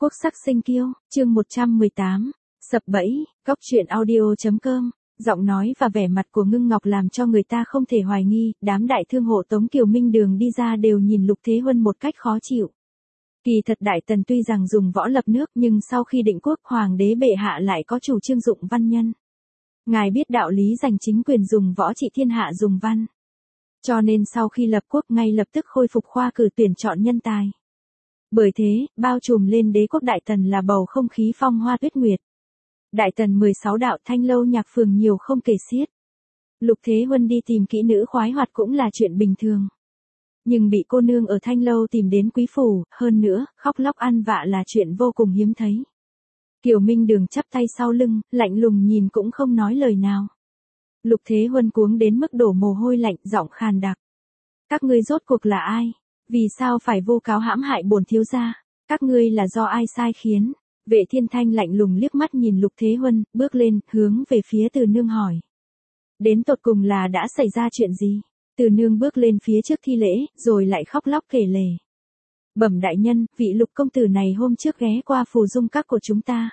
Quốc sắc sinh kiêu, chương 118, sập bẫy, góc truyện audio.com, giọng nói và vẻ mặt của Ngưng Ngọc làm cho người ta không thể hoài nghi, đám đại thương hộ Tống Kiều Minh Đường đi ra đều nhìn Lục Thế Huân một cách khó chịu. Kỳ thật Đại Tần tuy rằng dùng võ lập nước nhưng sau khi định quốc hoàng đế bệ hạ lại có chủ trương dụng văn nhân. Ngài biết đạo lý giành chính quyền dùng võ trị thiên hạ dùng văn. Cho nên sau khi lập quốc ngay lập tức khôi phục khoa cử tuyển chọn nhân tài. Bởi thế, bao trùm lên đế quốc Đại Tần là bầu không khí phong hoa tuyết nguyệt. Đại Tần 16 đạo thanh lâu nhạc phường nhiều không kể xiết. Lục Thế Huân đi tìm kỹ nữ khoái hoạt cũng là chuyện bình thường. Nhưng bị cô nương ở thanh lâu tìm đến quý phủ, hơn nữa, khóc lóc ăn vạ là chuyện vô cùng hiếm thấy. Kiều Minh Đường chắp tay sau lưng, lạnh lùng nhìn cũng không nói lời nào. Lục Thế Huân cuống đến mức đổ mồ hôi lạnh, giọng khàn đặc. Các ngươi rốt cuộc là ai? Vì sao phải vu cáo hãm hại bổn thiếu gia? Các ngươi là do ai sai khiến? Vệ Thiên Thanh lạnh lùng liếc mắt nhìn Lục Thế Huân, bước lên, hướng về phía Từ Nương hỏi. Đến tột cùng là đã xảy ra chuyện gì? Từ Nương bước lên phía trước thi lễ, rồi lại khóc lóc kể lể. Bẩm đại nhân, vị Lục công tử này hôm trước ghé qua phù dung các của chúng ta.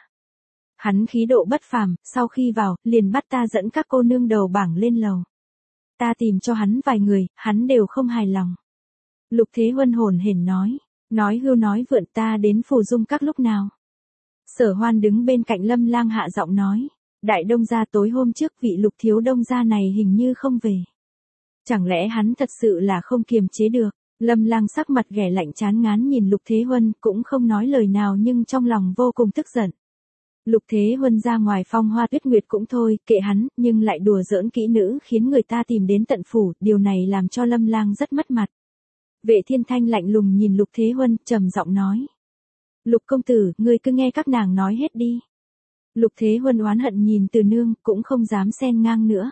Hắn khí độ bất phàm, sau khi vào, liền bắt ta dẫn các cô nương đầu bảng lên lầu. Ta tìm cho hắn vài người, hắn đều không hài lòng. Lục Thế Huân hồn hển nói hưu nói vượn, ta đến phù dung các lúc nào. Sở Hoan đứng bên cạnh Lâm Lang hạ giọng nói, đại đông gia tối hôm trước vị Lục thiếu đông gia này hình như không về. Chẳng lẽ hắn thật sự là không kiềm chế được? Lâm Lang sắc mặt ghẻ lạnh chán ngán nhìn Lục Thế Huân, cũng không nói lời nào nhưng trong lòng vô cùng tức giận. Lục Thế Huân ra ngoài phong hoa tuyết nguyệt cũng thôi, kệ hắn, nhưng lại đùa giỡn kỹ nữ khiến người ta tìm đến tận phủ, điều này làm cho Lâm Lang rất mất mặt. Vệ Thiên Thanh lạnh lùng nhìn Lục Thế Huân, trầm giọng nói. Lục công tử, ngươi cứ nghe các nàng nói hết đi. Lục Thế Huân oán hận nhìn Từ Nương, cũng không dám xen ngang nữa.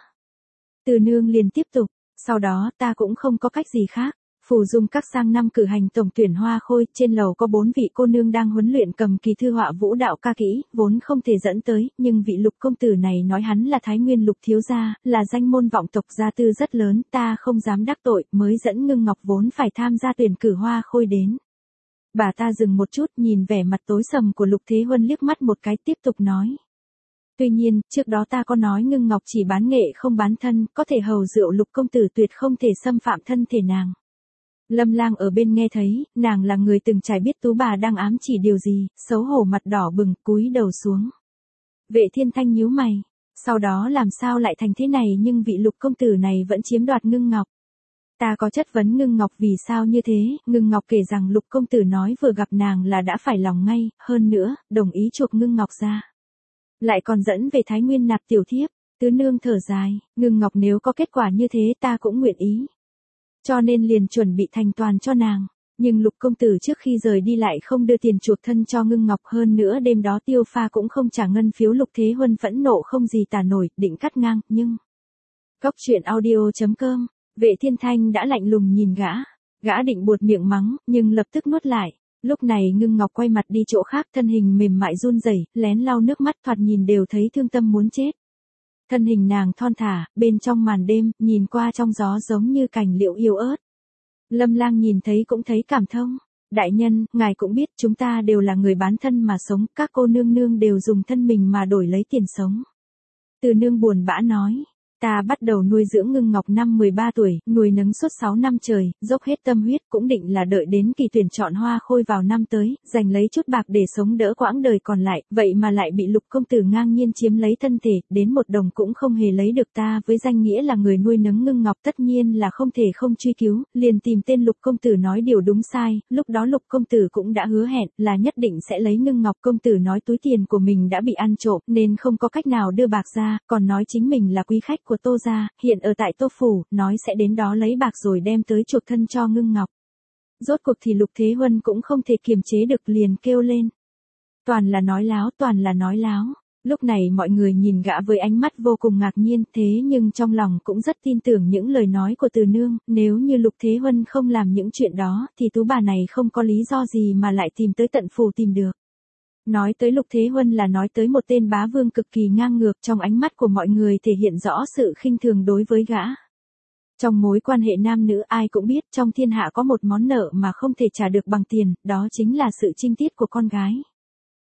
Từ Nương liền tiếp tục, sau đó ta cũng không có cách gì khác. Phù dung các sang năm cử hành tổng tuyển hoa khôi, trên lầu có 4 vị cô nương đang huấn luyện cầm kỳ thư họa vũ đạo ca kỹ, vốn không thể dẫn tới, nhưng vị Lục công tử này nói hắn là Thái Nguyên Lục thiếu gia, là danh môn vọng tộc gia tư rất lớn, ta không dám đắc tội, mới dẫn Ngưng Ngọc vốn phải tham gia tuyển cử hoa khôi đến. Bà ta dừng một chút, nhìn vẻ mặt tối sầm của Lục Thế Huân liếc mắt một cái, tiếp tục nói. Tuy nhiên, trước đó ta có nói Ngưng Ngọc chỉ bán nghệ không bán thân, có thể hầu rượu Lục công tử tuyệt không thể xâm phạm thân thể nàng. Lâm Lang ở bên nghe thấy, nàng là người từng trải biết tú bà đang ám chỉ điều gì, xấu hổ mặt đỏ bừng, cúi đầu xuống. Vệ Thiên Thanh nhíu mày, sau đó làm sao lại thành thế này, nhưng vị Lục công tử này vẫn chiếm đoạt Ngưng Ngọc. Ta có chất vấn Ngưng Ngọc vì sao như thế, Ngưng Ngọc kể rằng Lục công tử nói vừa gặp nàng là đã phải lòng ngay, hơn nữa, đồng ý chuộc Ngưng Ngọc ra. Lại còn dẫn về Thái Nguyên nạp tiểu thiếp. Tứ Nương thở dài, Ngưng Ngọc nếu có kết quả như thế ta cũng nguyện ý. Cho nên liền chuẩn bị thành toàn cho nàng. Nhưng Lục công tử trước khi rời đi lại không đưa tiền chuộc thân cho Ngưng Ngọc, hơn nữa đêm đó Tiêu Pha cũng không trả ngân phiếu. Lục Thế Huân phẫn nộ không gì tả nổi, định cắt ngang, nhưng... Góc truyện audio.com, Vệ Thiên Thanh đã lạnh lùng nhìn gã định buột miệng mắng, nhưng lập tức nuốt lại. Lúc này Ngưng Ngọc quay mặt đi chỗ khác, thân hình mềm mại run rẩy, lén lau nước mắt, thoạt nhìn đều thấy thương tâm muốn chết. Thân hình nàng thon thả, bên trong màn đêm, nhìn qua trong gió giống như cành liễu yếu ớt. Lâm Lang nhìn thấy cũng thấy cảm thông. Đại nhân, ngài cũng biết chúng ta đều là người bán thân mà sống, các cô nương nương đều dùng thân mình mà đổi lấy tiền sống. Từ Nương buồn bã nói. Ta bắt đầu nuôi dưỡng Ngưng Ngọc năm 13 tuổi, nuôi nấng suốt 6 năm trời, dốc hết tâm huyết, cũng định là đợi đến kỳ tuyển chọn hoa khôi vào năm tới, dành lấy chút bạc để sống đỡ quãng đời còn lại, vậy mà lại bị Lục công tử ngang nhiên chiếm lấy thân thể, đến một đồng cũng không hề lấy được. Ta với danh nghĩa là người nuôi nấng Ngưng Ngọc tất nhiên là không thể không truy cứu, liền tìm tên Lục công tử nói điều đúng sai, lúc đó Lục công tử cũng đã hứa hẹn là nhất định sẽ lấy Ngưng Ngọc. Công tử nói túi tiền của mình đã bị ăn trộm nên không có cách nào đưa bạc ra, còn nói chính mình là quý khách của Tô gia, hiện ở tại Tô phủ, nói sẽ đến đó lấy bạc rồi đem tới chuộc thân cho Ngưng Ngọc. Rốt cuộc thì Lục Thế Huân cũng không thể kiềm chế được, liền kêu lên. Toàn là nói láo, toàn là nói láo. Lúc này mọi người nhìn gã với ánh mắt vô cùng ngạc nhiên, thế nhưng trong lòng cũng rất tin tưởng những lời nói của Từ Nương, nếu như Lục Thế Huân không làm những chuyện đó, thì tú bà này không có lý do gì mà lại tìm tới tận phủ tìm được. Nói tới Lục Thế Huân là nói tới một tên bá vương cực kỳ ngang ngược, trong ánh mắt của mọi người thể hiện rõ sự khinh thường đối với gã. Trong mối quan hệ nam nữ ai cũng biết trong thiên hạ có một món nợ mà không thể trả được bằng tiền, đó chính là sự trinh tiết của con gái.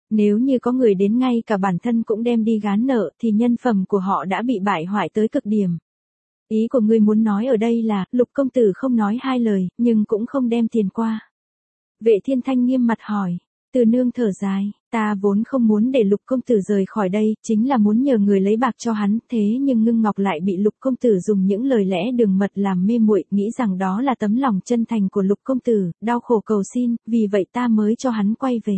Nếu như có người đến ngay cả bản thân cũng đem đi gán nợ thì nhân phẩm của họ đã bị bại hoại tới cực điểm. Ý của ngươi muốn nói ở đây là, Lục công tử không nói hai lời, nhưng cũng không đem tiền qua. Vệ Thiên Thanh nghiêm mặt hỏi. Từ nương thở dài, ta vốn không muốn để Lục công tử rời khỏi đây, chính là muốn nhờ người lấy bạc cho hắn, thế nhưng Ngưng Ngọc lại bị Lục công tử dùng những lời lẽ đường mật làm mê muội, nghĩ rằng đó là tấm lòng chân thành của Lục công tử, đau khổ cầu xin, vì vậy ta mới cho hắn quay về.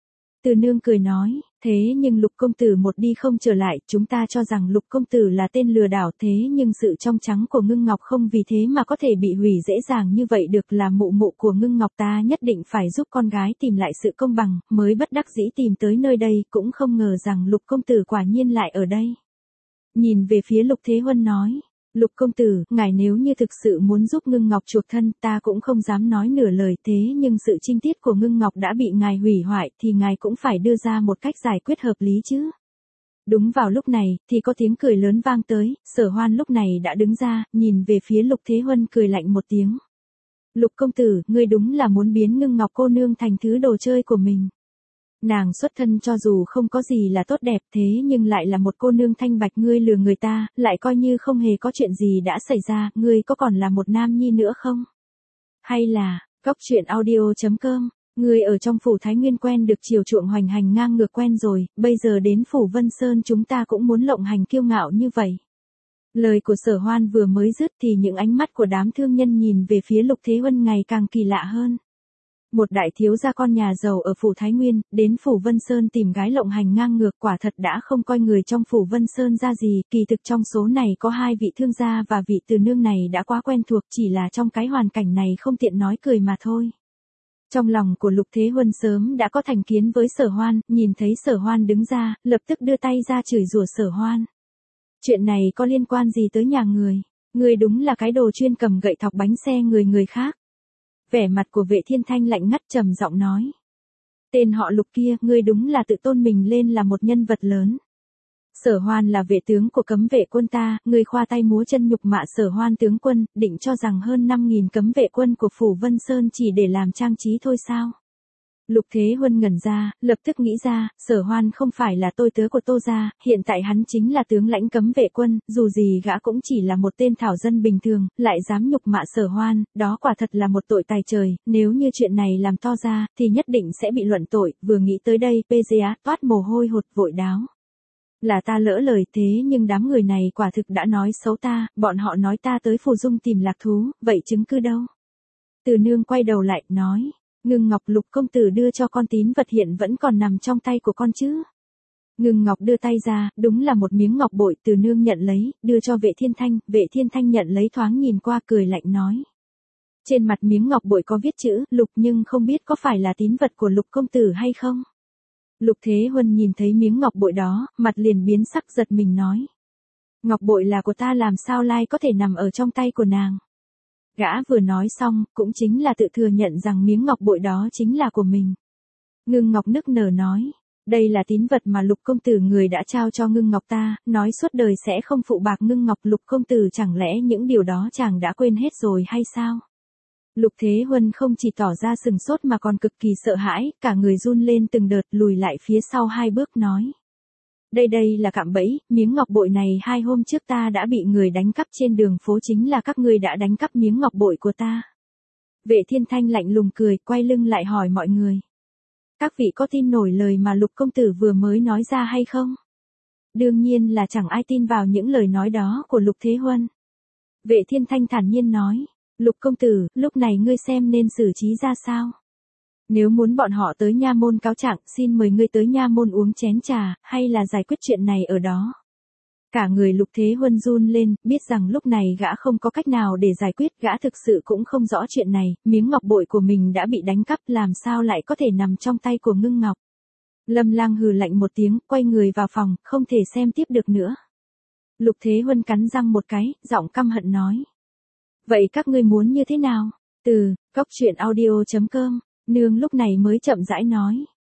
Từ nương cười nói, thế nhưng Lục công tử một đi không trở lại, chúng ta cho rằng Lục công tử là tên lừa đảo, thế nhưng sự trong trắng của Ngưng Ngọc không vì thế mà có thể bị hủy dễ dàng như vậy được, là mụ mụ của Ngưng Ngọc, ta nhất định phải giúp con gái tìm lại sự công bằng, mới bất đắc dĩ tìm tới nơi đây, cũng không ngờ rằng Lục công tử quả nhiên lại ở đây. Nhìn về phía Lục Thế Huân nói, Lục công tử, ngài nếu như thực sự muốn giúp Ngưng Ngọc chuộc thân, ta cũng không dám nói nửa lời, thế nhưng sự trinh tiết của Ngưng Ngọc đã bị ngài hủy hoại, thì ngài cũng phải đưa ra một cách giải quyết hợp lý chứ. Đúng vào lúc này, thì có tiếng cười lớn vang tới, Sở Hoan lúc này đã đứng ra, nhìn về phía Lục Thế Huân cười lạnh một tiếng. Lục công tử, ngươi đúng là muốn biến Ngưng Ngọc cô nương thành thứ đồ chơi của mình. Nàng xuất thân cho dù không có gì là tốt đẹp, thế nhưng lại là một cô nương thanh bạch, ngươi lừa người ta, lại coi như không hề có chuyện gì đã xảy ra, ngươi có còn là một nam nhi nữa không? Hay là, Góc Truyện Audio.com, ngươi ở trong phủ Thái Nguyên quen được chiều chuộng hoành hành ngang ngược quen rồi, bây giờ đến phủ Vân Sơn chúng ta cũng muốn lộng hành kiêu ngạo như vậy. Lời của Sở Hoan vừa mới dứt thì những ánh mắt của đám thương nhân nhìn về phía Lục Thế Huân ngày càng kỳ lạ hơn. Một đại thiếu gia con nhà giàu ở phủ Thái Nguyên, đến phủ Vân Sơn tìm gái lộng hành ngang ngược, quả thật đã không coi người trong phủ Vân Sơn ra gì, kỳ thực trong số này có hai vị thương gia và vị từ nương này đã quá quen thuộc, chỉ là trong cái hoàn cảnh này không tiện nói cười mà thôi. Trong lòng của Lục Thế Huân sớm đã có thành kiến với Sở Hoan, nhìn thấy Sở Hoan đứng ra, lập tức đưa tay ra chửi rủa Sở Hoan. Chuyện này có liên quan gì tới nhà người? Người đúng là cái đồ chuyên cầm gậy thọc bánh xe người khác. Vẻ mặt của Vệ Thiên Thanh lạnh ngắt trầm giọng nói. Tên họ Lục kia, ngươi đúng là tự tôn mình lên là một nhân vật lớn. Sở Hoan là vệ tướng của cấm vệ quân ta, ngươi khoa tay múa chân nhục mạ Sở Hoan tướng quân, định cho rằng hơn 5.000 cấm vệ quân của phủ Vân Sơn chỉ để làm trang trí thôi sao? Lục Thế Huân ngẩn ra, lập tức nghĩ ra, Sở Hoan không phải là tôi tớ của Tô gia, hiện tại hắn chính là tướng lãnh cấm vệ quân, dù gì gã cũng chỉ là một tên thảo dân bình thường, lại dám nhục mạ Sở Hoan, đó quả thật là một tội tài trời, nếu như chuyện này làm to ra, thì nhất định sẽ bị luận tội, vừa nghĩ tới đây, PGA toát mồ hôi hột vội đáo. Là ta lỡ lời, thế nhưng đám người này quả thực đã nói xấu ta, bọn họ nói ta tới Phù Dung tìm lạc thú, vậy chứng cứ đâu? Từ nương quay đầu lại, nói. Ngưng Ngọc, Lục công tử đưa cho con tín vật hiện vẫn còn nằm trong tay của con chứ? Ngưng Ngọc đưa tay ra, đúng là một miếng ngọc bội, Từ nương nhận lấy, đưa cho Vệ Thiên Thanh nhận lấy thoáng nhìn qua cười lạnh nói. Trên mặt miếng ngọc bội có viết chữ, Lục, nhưng không biết có phải là tín vật của Lục công tử hay không? Lục Thế Huân nhìn thấy miếng ngọc bội đó, mặt liền biến sắc, giật mình nói. Ngọc bội là của ta, làm sao lai có thể nằm ở trong tay của nàng? Gã vừa nói xong, cũng chính là tự thừa nhận rằng miếng ngọc bội đó chính là của mình. Ngưng Ngọc nức nở nói, đây là tín vật mà Lục công tử người đã trao cho Ngưng Ngọc ta, nói suốt đời sẽ không phụ bạc Ngưng Ngọc. Lục công tử chẳng lẽ những điều đó chàng đã quên hết rồi hay sao? Lục Thế Huân không chỉ tỏ ra sừng sốt mà còn cực kỳ sợ hãi, cả người run lên từng đợt, lùi lại phía sau 2 bước nói. Đây là cạm bẫy, miếng ngọc bội này 2 hôm trước ta đã bị người đánh cắp trên đường phố, chính là các ngươi đã đánh cắp miếng ngọc bội của ta. Vệ Thiên Thanh lạnh lùng cười, quay lưng lại hỏi mọi người. Các vị có tin nổi lời mà Lục công tử vừa mới nói ra hay không? Đương nhiên là chẳng ai tin vào những lời nói đó của Lục Thế Huân. Vệ Thiên Thanh thản nhiên nói, Lục công tử, lúc này ngươi xem nên xử trí ra sao? Nếu muốn bọn họ tới nha môn cáo trạng, xin mời ngươi tới nha môn uống chén trà, hay là giải quyết chuyện này ở đó. Cả người Lục Thế Huân run lên, biết rằng lúc này gã không có cách nào để giải quyết, gã thực sự cũng không rõ chuyện này, miếng ngọc bội của mình đã bị đánh cắp, làm sao lại có thể nằm trong tay của Ngưng Ngọc. Lâm Lang hừ lạnh một tiếng, quay người vào phòng, không thể xem tiếp được nữa. Lục Thế Huân cắn răng một cái, giọng căm hận nói. Vậy các ngươi muốn như thế nào? Từ Góc Truyện Audio.com, nương lúc này mới chậm rãi nói.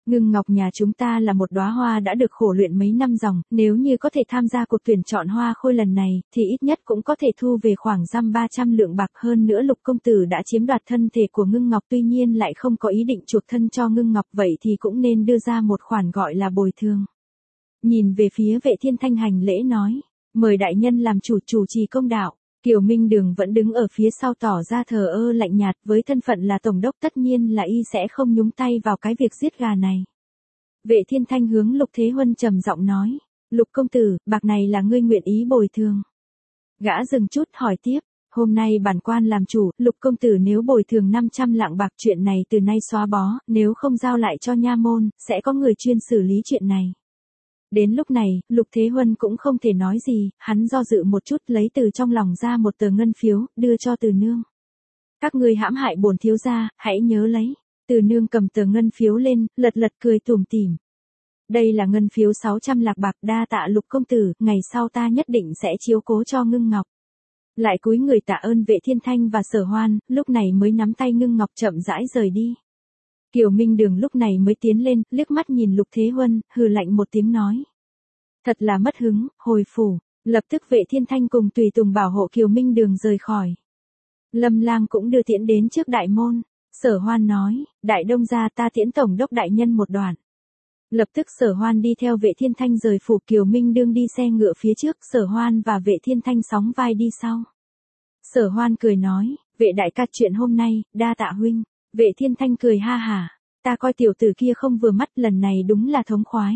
Ngưng ngọc nhà chúng ta là một đóa hoa đã được khổ luyện mấy năm dòng, nếu như có thể tham gia cuộc tuyển chọn hoa khôi lần này, thì ít nhất cũng có thể thu về khoảng dăm 300 lượng bạc. Hơn nữa Lục công tử đã chiếm đoạt thân thể của Ngưng ngọc, tuy nhiên lại không có ý định chuộc thân cho Ngưng ngọc, vậy thì cũng nên đưa ra một khoản gọi là bồi thường. Nhìn về phía Vệ Thiên Thanh hành lễ nói, mời đại nhân làm chủ trì công đạo. Kiều Minh Đường vẫn đứng ở phía sau tỏ ra thờ ơ lạnh nhạt, với thân phận là tổng đốc tất nhiên là y sẽ không nhúng tay vào cái việc giết gà này. Vệ Thiên Thanh hướng Lục Thế Huân trầm giọng nói, Lục công tử, bạc này là ngươi nguyện ý bồi thường. Gã dừng chút hỏi tiếp, hôm nay bản quan làm chủ, Lục công tử nếu bồi thường 500 lạng bạc, chuyện này từ nay xóa bó, nếu không giao lại cho nha môn, sẽ có người chuyên xử lý chuyện này. Đến lúc này, Lục Thế Huân cũng không thể nói gì, hắn do dự một chút lấy từ trong lòng ra một tờ ngân phiếu, đưa cho Từ Nương. Các ngươi hãm hại bổn thiếu gia, hãy nhớ lấy. Từ Nương cầm tờ ngân phiếu lên, lật cười tủm tỉm. Đây là ngân phiếu 600 lạc bạc, đa tạ Lục công tử, ngày sau ta nhất định sẽ chiếu cố cho Ngưng ngọc. Lại cúi người tạ ơn Vệ Thiên Thanh và Sở Hoan, lúc này mới nắm tay Ngưng ngọc chậm rãi rời đi. Kiều Minh Đường lúc này mới tiến lên, liếc mắt nhìn Lục Thế Huân, hừ lạnh một tiếng nói. Thật là mất hứng, hồi phủ. Lập tức Vệ Thiên Thanh cùng tùy tùng bảo hộ Kiều Minh Đường rời khỏi. Lâm Lang cũng đưa tiễn đến trước đại môn. Sở Hoan nói, đại đông gia ta tiễn tổng đốc đại nhân một đoạn. Lập tức Sở Hoan đi theo Vệ Thiên Thanh rời phủ, Kiều Minh Đường đi xe ngựa phía trước, Sở Hoan và Vệ Thiên Thanh sóng vai đi sau. Sở Hoan cười nói, Vệ đại ca, chuyện hôm nay, đa tạ huynh. Vệ Thiên Thanh cười ha hả, ta coi tiểu tử kia không vừa mắt, lần này đúng là thống khoái.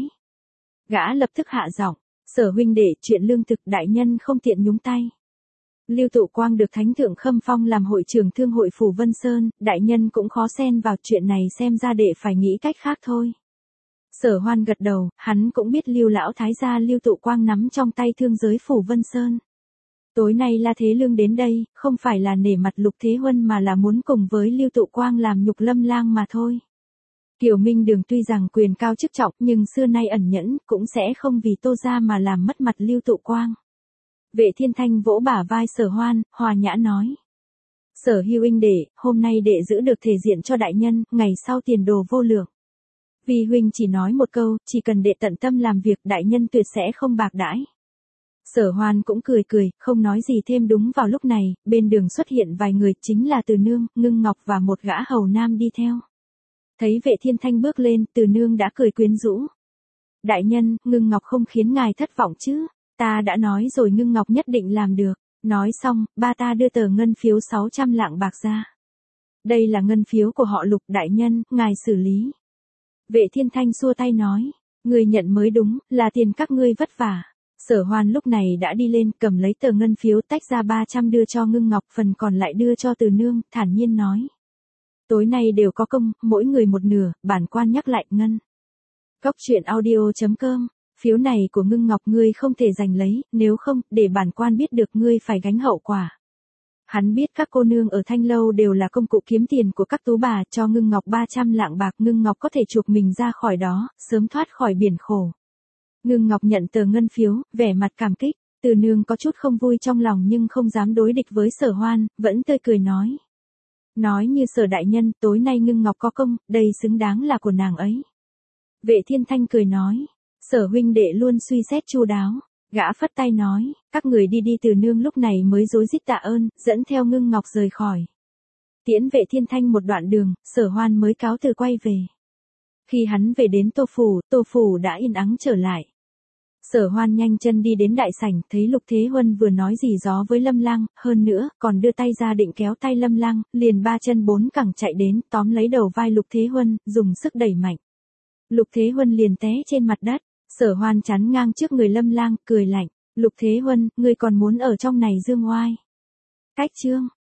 Gã lập tức hạ giọng, Sở huynh đệ, chuyện lương thực đại nhân không tiện nhúng tay. Lưu Tụ Quang được Thánh thượng khâm phong làm hội trưởng thương hội phủ Vân Sơn, đại nhân cũng khó xen vào chuyện này, xem ra đệ phải nghĩ cách khác thôi. Sở Hoan gật đầu, hắn cũng biết Lưu lão thái gia Lưu Tụ Quang nắm trong tay thương giới phủ Vân Sơn. Tối nay La Thế Lương đến đây, không phải là nể mặt Lục Thế Huân mà là muốn cùng với Lưu Tụ Quang làm nhục Lâm Lang mà thôi. Kiều Minh Đường tuy rằng quyền cao chức trọng, nhưng xưa nay ẩn nhẫn, cũng sẽ không vì Tô gia mà làm mất mặt Lưu Tụ Quang. Vệ Thiên Thanh vỗ bả vai Sở Hoan, hòa nhã nói. Sở Hưu huynh đệ, hôm nay đệ giữ được thể diện cho đại nhân, ngày sau tiền đồ vô lượng. Vì huynh chỉ nói một câu, chỉ cần đệ tận tâm làm việc, đại nhân tuyệt sẽ không bạc đãi. Sở Hoan cũng cười, không nói gì thêm. Đúng vào lúc này, bên đường xuất hiện vài người, chính là Từ Nương, Ngưng ngọc và một gã hầu nam đi theo. Thấy Vệ Thiên Thanh bước lên, Từ Nương đã cười quyến rũ. Đại nhân, Ngưng ngọc không khiến ngài thất vọng chứ? Ta đã nói rồi, Ngưng ngọc nhất định làm được. Nói xong, ba ta đưa tờ ngân phiếu 600 lạng bạc ra. Đây là ngân phiếu của họ Lục, đại nhân, ngài xử lý. Vệ Thiên Thanh xua tay nói, người nhận mới đúng, là tiền các ngươi vất vả. Sở Hoan lúc này đã đi lên, cầm lấy tờ ngân phiếu tách ra 300 đưa cho Ngưng ngọc, phần còn lại đưa cho Từ Nương, thản nhiên nói. Tối nay đều có công, mỗi người một nửa, bản quan nhắc lại ngân. Góc truyện audio.com, phiếu này của Ngưng ngọc ngươi không thể giành lấy, nếu không, để bản quan biết được ngươi phải gánh hậu quả. Hắn biết các cô nương ở Thanh Lâu đều là công cụ kiếm tiền của các tú bà, cho Ngưng ngọc 300 lạng bạc, Ngưng ngọc có thể chuộc mình ra khỏi đó, sớm thoát khỏi biển khổ. Ngưng ngọc nhận tờ ngân phiếu, vẻ mặt cảm kích. Từ Nương có chút không vui trong lòng nhưng không dám đối địch với Sở Hoan, vẫn tươi cười nói. Nói như Sở đại nhân, tối nay Ngưng ngọc có công, đây xứng đáng là của nàng ấy. Vệ Thiên Thanh cười nói, Sở huynh đệ luôn suy xét chu đáo. Gã phất tay nói, các người đi. Từ Nương lúc này mới rối rít tạ ơn, dẫn theo Ngưng ngọc rời khỏi. Tiễn Vệ Thiên Thanh một đoạn đường, Sở Hoan mới cáo từ quay về. Khi hắn về đến Tô Phủ đã yên ắng trở lại. Sở Hoan nhanh chân đi đến đại sảnh, thấy Lục Thế Huân vừa nói gì gió với Lâm Lang, hơn nữa, còn đưa tay ra định kéo tay Lâm Lang, liền ba chân bốn cẳng chạy đến, tóm lấy đầu vai Lục Thế Huân, dùng sức đẩy mạnh. Lục Thế Huân liền té trên mặt đất. Sở Hoan chắn ngang trước người Lâm Lang, cười lạnh. Lục Thế Huân, ngươi còn muốn ở trong này dương oai? Cách chương.